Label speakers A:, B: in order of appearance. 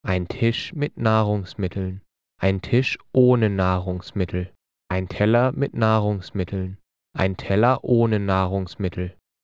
A: ein Tisch mit Nahrungsmitteln, ein Tisch ohne Nahrungsmittel, ein Teller mit Nahrungsmitteln, ein Teller ohne Nahrungsmittel,